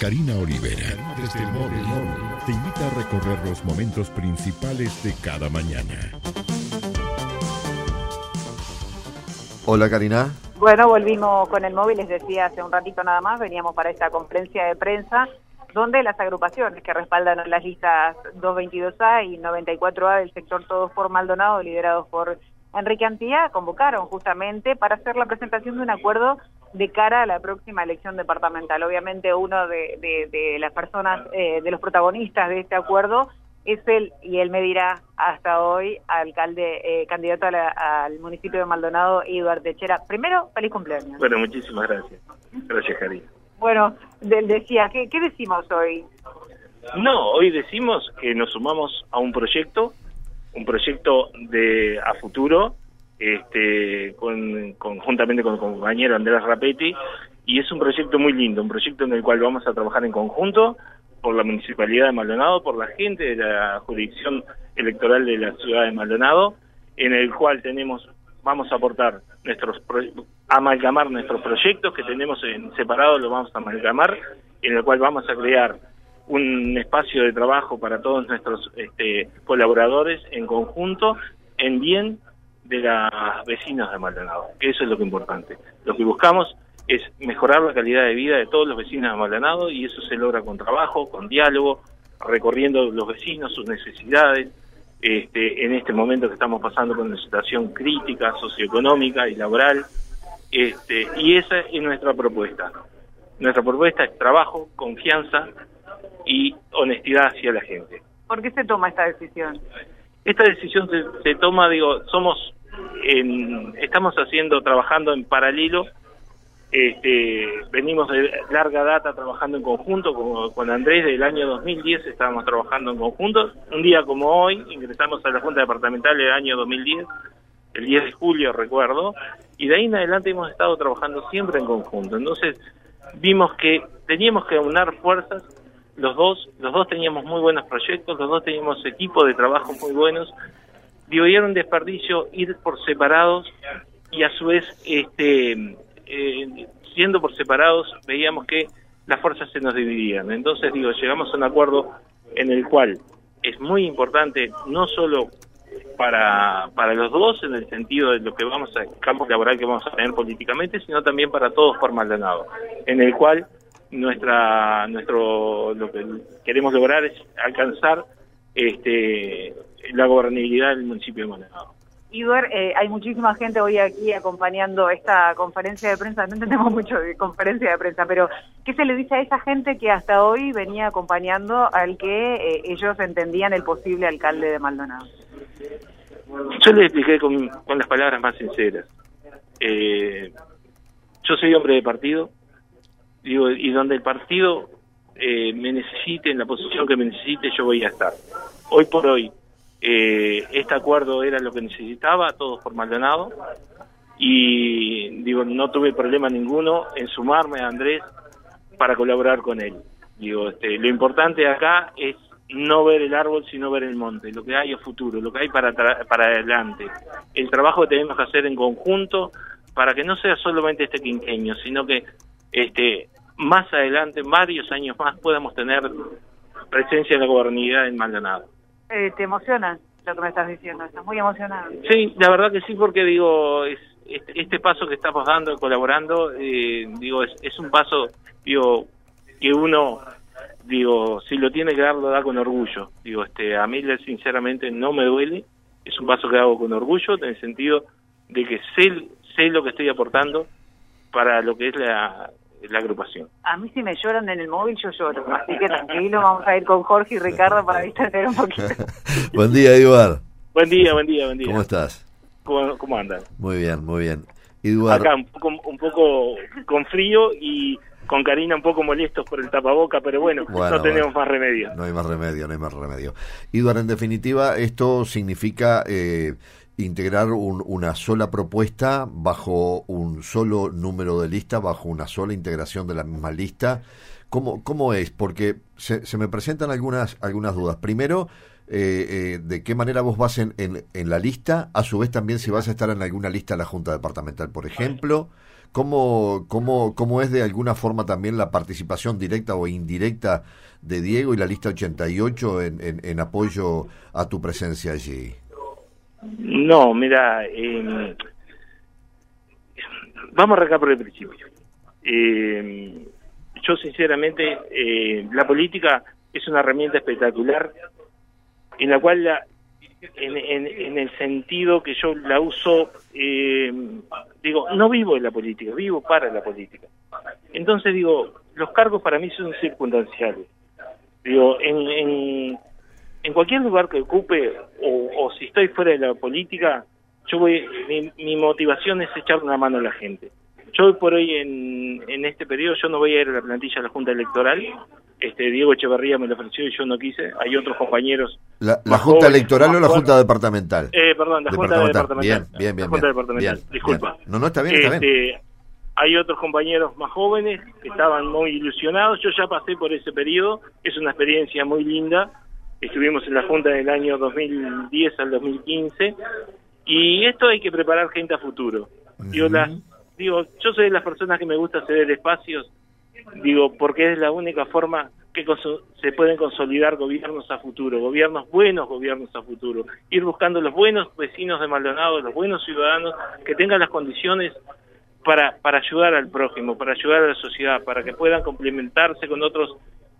Karina Olivera, desde el móvil, te invita a recorrer los momentos principales de cada mañana. Hola, Karina. Bueno, volvimos con el móvil, les decía hace un ratito nada más, veníamos para esta conferencia de prensa donde las agrupaciones que respaldan las listas 222A y 94A del sector Todos por Maldonado, liderados por Enrique Antía, convocaron justamente para hacer la presentación de un acuerdo de cara a la próxima elección departamental. Obviamente uno de las personas, de los protagonistas de este acuerdo es él, y él me dirá hasta hoy, alcalde, candidato al municipio de Maldonado, Eduardo Techera. Primero, feliz cumpleaños. Bueno, muchísimas gracias. Gracias, Karina. Bueno, decía, ¿qué decimos hoy? No, hoy decimos que nos sumamos a un proyecto de a futuro, conjuntamente con el compañero Andrés Rapetti, y es un proyecto muy lindo, un proyecto en el cual vamos a trabajar en conjunto por la Municipalidad de Maldonado, por la gente de la jurisdicción electoral de la ciudad de Maldonado, en el cual vamos a aportar amalgamar nuestros proyectos que tenemos en separado, los vamos a amalgamar, en el cual vamos a crear un espacio de trabajo para todos nuestros colaboradores en conjunto, en bien de los vecinos de Maldonado, que eso es lo que es importante. Lo que buscamos es mejorar la calidad de vida de todos los vecinos de Maldonado, y eso se logra con trabajo, con diálogo, recorriendo los vecinos, sus necesidades, en este momento que estamos pasando por una situación crítica, socioeconómica y laboral, y esa es nuestra propuesta. Nuestra propuesta es trabajo, confianza y honestidad hacia la gente. ¿Por qué se toma esta decisión? Esta decisión se toma, estamos trabajando en paralelo, venimos de larga data trabajando en conjunto con Andrés. Del año 2010 estábamos trabajando en conjunto. Un día como hoy ingresamos a la Junta Departamental del año 2010, el 10 de julio recuerdo, y de ahí en adelante hemos estado trabajando siempre en conjunto. Entonces vimos que teníamos que aunar fuerzas. Los dos teníamos muy buenos proyectos, los dos teníamos equipos de trabajo muy buenos. Y era un desperdicio ir por separados, y a su vez, siendo por separados, veíamos que las fuerzas se nos dividían. Entonces, llegamos a un acuerdo en el cual es muy importante, no solo para los dos, en el sentido de lo que el campo laboral que vamos a tener políticamente, sino también para todos por Maldonado, en el cual lo que queremos lograr es alcanzar la gobernabilidad del municipio de Maldonado. Igor, hay muchísima gente hoy aquí acompañando esta conferencia de prensa. No entendemos mucho de conferencia de prensa, pero ¿qué se le dice a esa gente que hasta hoy venía acompañando al que ellos entendían el posible alcalde de Maldonado? Yo les expliqué con las palabras más sinceras. Yo soy hombre de partido, y donde el partido me necesite, en la posición que me necesite, yo voy a estar. Hoy por hoy, este acuerdo era lo que necesitaba, todos por Maldonado, y no tuve problema ninguno en sumarme a Andrés para colaborar con él. Lo importante acá es no ver el árbol, sino ver el monte, lo que hay es futuro, lo que hay para adelante. El trabajo que tenemos que hacer en conjunto para que no sea solamente este quinquenio, sino que más adelante, varios años más, podamos tener presencia en la gobernabilidad en Maldonado. ¿Te emociona lo que me estás diciendo? ¿Estás muy emocionado? Sí, la verdad que sí, porque este paso que estamos dando, colaborando, es un paso, que uno, si lo tiene que dar, lo da con orgullo. A mí sinceramente no me duele, es un paso que hago con orgullo, en el sentido de que sé lo que estoy aportando para lo que es la agrupación. A mí si me lloran en el móvil, yo lloro, así que tranquilo, vamos a ir con Jorge y Ricardo para distender un poquito. Buen día, Eduardo. Buen día. ¿Cómo estás? ¿Cómo andan? Muy bien. Eduardo. Acá un poco con frío y con Karina un poco molestos por el tapaboca, pero bueno, no tenemos más remedio. No hay más remedio. Eduardo, en definitiva, esto significa integrar una sola propuesta bajo un solo número de lista, bajo una sola integración de la misma lista. ¿Cómo es? Porque se me presentan algunas dudas. Primero, de qué manera vos vas en la lista, a su vez también si vas a estar en alguna lista de la Junta Departamental, por ejemplo. ¿Cómo es de alguna forma también la participación directa o indirecta de Diego y la lista 88 en apoyo a tu presencia allí? No, mira, vamos a arrancar por el principio. Yo sinceramente, la política es una herramienta espectacular en la cual en el sentido que yo la uso, digo, no vivo en la política, vivo para la política. Entonces digo, los cargos para mí son circunstanciales. Digo, en cualquier lugar que ocupe o si estoy fuera de la política, mi motivación es echar una mano a la gente. Yo hoy por hoy en este periodo yo no voy a ir a la plantilla de la Junta Electoral. Diego Echeverría me lo ofreció y yo no quise. Hay otros compañeros. ¿La Junta Electoral o la Junta Departamental? Perdón, la Junta Departamental. Bien. La Junta Departamental, disculpa. Bien. No, está bien, está bien. Hay otros compañeros más jóvenes que estaban muy ilusionados. Yo ya pasé por ese periodo. Es una experiencia muy linda. Estuvimos en la Junta del año 2010 al 2015. Y esto hay que preparar gente a futuro. Digo, yo soy de las personas que me gusta ceder espacios, porque es la única forma que se pueden consolidar gobiernos a futuro, buenos gobiernos a futuro, ir buscando los buenos vecinos de Maldonado, los buenos ciudadanos que tengan las condiciones para ayudar al prójimo, para ayudar a la sociedad, para que puedan complementarse con otros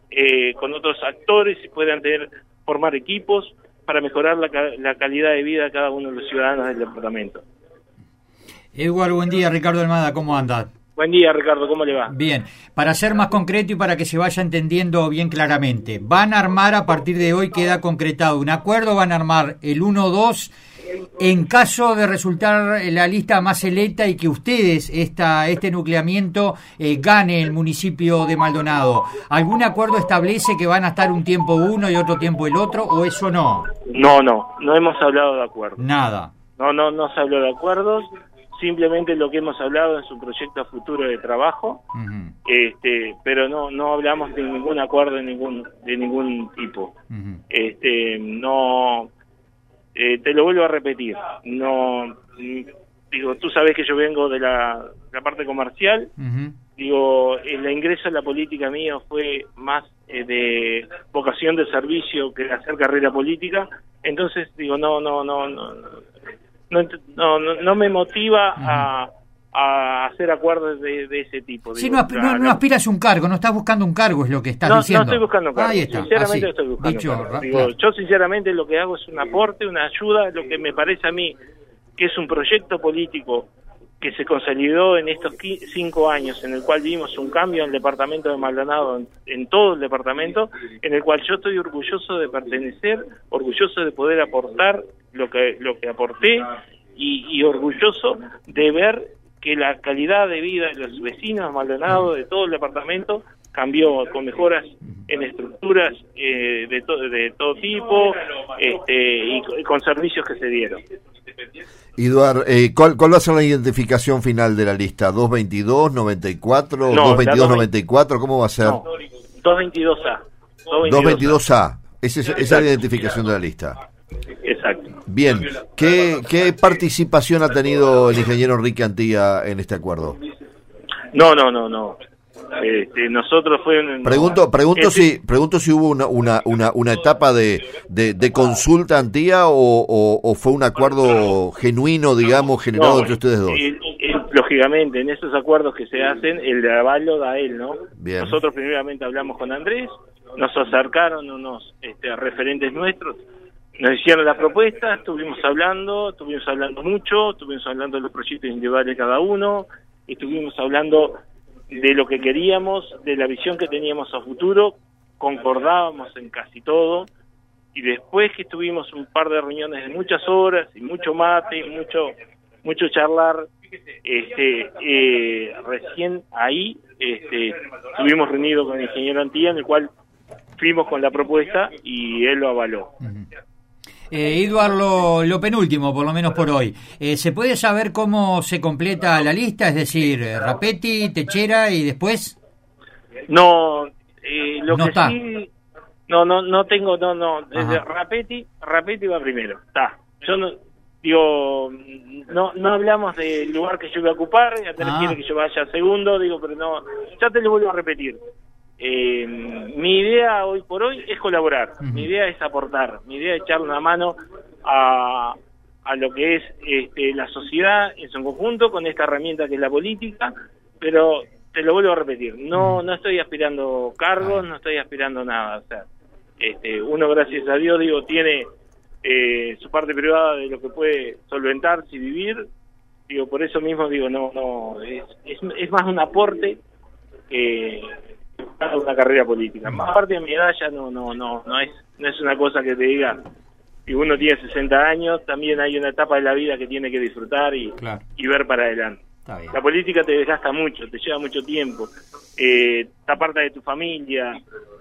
actores y puedan formar equipos para mejorar la calidad de vida de cada uno de los ciudadanos del departamento. Eduardo, buen día. Ricardo Almada, ¿cómo andas? Buen día, Ricardo, ¿cómo le va? Bien, para ser más concreto y para que se vaya entendiendo bien claramente, van a armar a partir de hoy, queda concretado un acuerdo, van a armar el 1-2 en caso de resultar la lista más selecta y que ustedes, este nucleamiento, gane el municipio de Maldonado. ¿Algún acuerdo establece que van a estar un tiempo uno y otro tiempo el otro, o eso no? No hemos hablado de acuerdos. Nada. No se habló de acuerdos. Simplemente lo que hemos hablado es un proyecto a futuro de trabajo, pero no hablamos de ningún acuerdo de ningún tipo. Te lo vuelvo a repetir, tú sabes que yo vengo de la parte comercial, el ingreso a la política mío fue más de vocación de servicio que de hacer carrera política, entonces no me motiva a hacer acuerdos de ese tipo. Sí, no aspiras a un cargo, no estás buscando un cargo, es lo que estás diciendo. No estoy buscando un cargo, ahí está, sinceramente estoy buscando un cargo. Yo sinceramente lo que hago es un aporte, una ayuda, lo que me parece a mí que es un proyecto político que se consolidó en estos 5 años, en el cual vimos un cambio en el departamento de Maldonado, en todo el departamento, en el cual yo estoy orgulloso de pertenecer, orgulloso de poder aportar lo que aporté y orgulloso de ver que la calidad de vida de los vecinos de Maldonado, de todo el departamento, cambió con mejoras en estructuras de todo tipo y con servicios que se dieron. Eduardo, ¿cuál va a ser la identificación final de la lista? ¿222, 94, 222-94? ¿Cómo va a ser? No, 222A. 222A. Esa es la identificación de la lista. Exacto. Bien, ¿qué participación ha tenido el ingeniero Enrique Antía en este acuerdo? No. Nosotros Pregunto si hubo una etapa de consulta Antía o fue un acuerdo genuino, digamos, generado entre ustedes dos. Lógicamente, en esos acuerdos que se hacen, el aval lo da él, ¿no? Bien. Nosotros primeramente hablamos con Andrés, nos acercaron unos referentes nuestros, nos hicieron la propuesta, estuvimos hablando mucho, estuvimos hablando de los proyectos individuales de cada uno, estuvimos hablando de lo que queríamos, de la visión que teníamos a futuro, concordábamos en casi todo, y después que tuvimos un par de reuniones de muchas horas, y mucho mate, y mucho charlar, recién ahí estuvimos reunidos con el ingeniero Antía, en el cual fuimos con la propuesta y él lo avaló. Eduardo, lo penúltimo, por lo menos por hoy. ¿Se puede saber cómo se completa la lista? Es decir, Rapetti, Techera y después... No, lo no que está. sí... No tengo, desde Rapetti va primero, está. Yo no hablamos del lugar que yo voy a ocupar, ya te quiere que yo vaya segundo, pero no, ya te lo vuelvo a repetir. Mi idea hoy por hoy es colaborar, mi idea es aportar, mi idea es echar una mano a lo que es la sociedad en su conjunto con esta herramienta que es la política, pero te lo vuelvo a repetir, no estoy aspirando cargos, no estoy aspirando nada, o sea, uno gracias a Dios tiene su parte privada de lo que puede solventarse y vivir, por eso mismo es más un aporte que una carrera política. Aparte de mi edad ya no es una cosa que te diga, y uno tiene 60 años, también hay una etapa de la vida que tiene que disfrutar y ver para adelante. La política te desgasta mucho, te lleva mucho tiempo, te aparta de tu familia,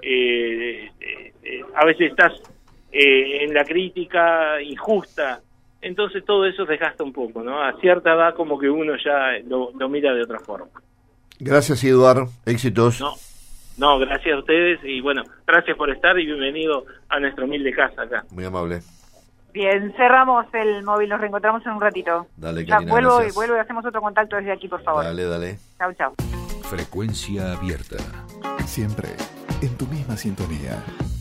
a veces estás en la crítica injusta, entonces todo eso desgasta un poco, ¿no? A cierta edad como que uno ya lo mira de otra forma. Gracias, Eduardo, éxitos. No, gracias a ustedes y bueno, gracias por estar y bienvenido a nuestra humilde casa acá. Muy amable. Bien, cerramos el móvil, nos reencontramos en un ratito. Dale, Karina, vuelvo y hacemos otro contacto desde aquí, por favor. Dale. Chau. Frecuencia abierta. Siempre en tu misma sintonía.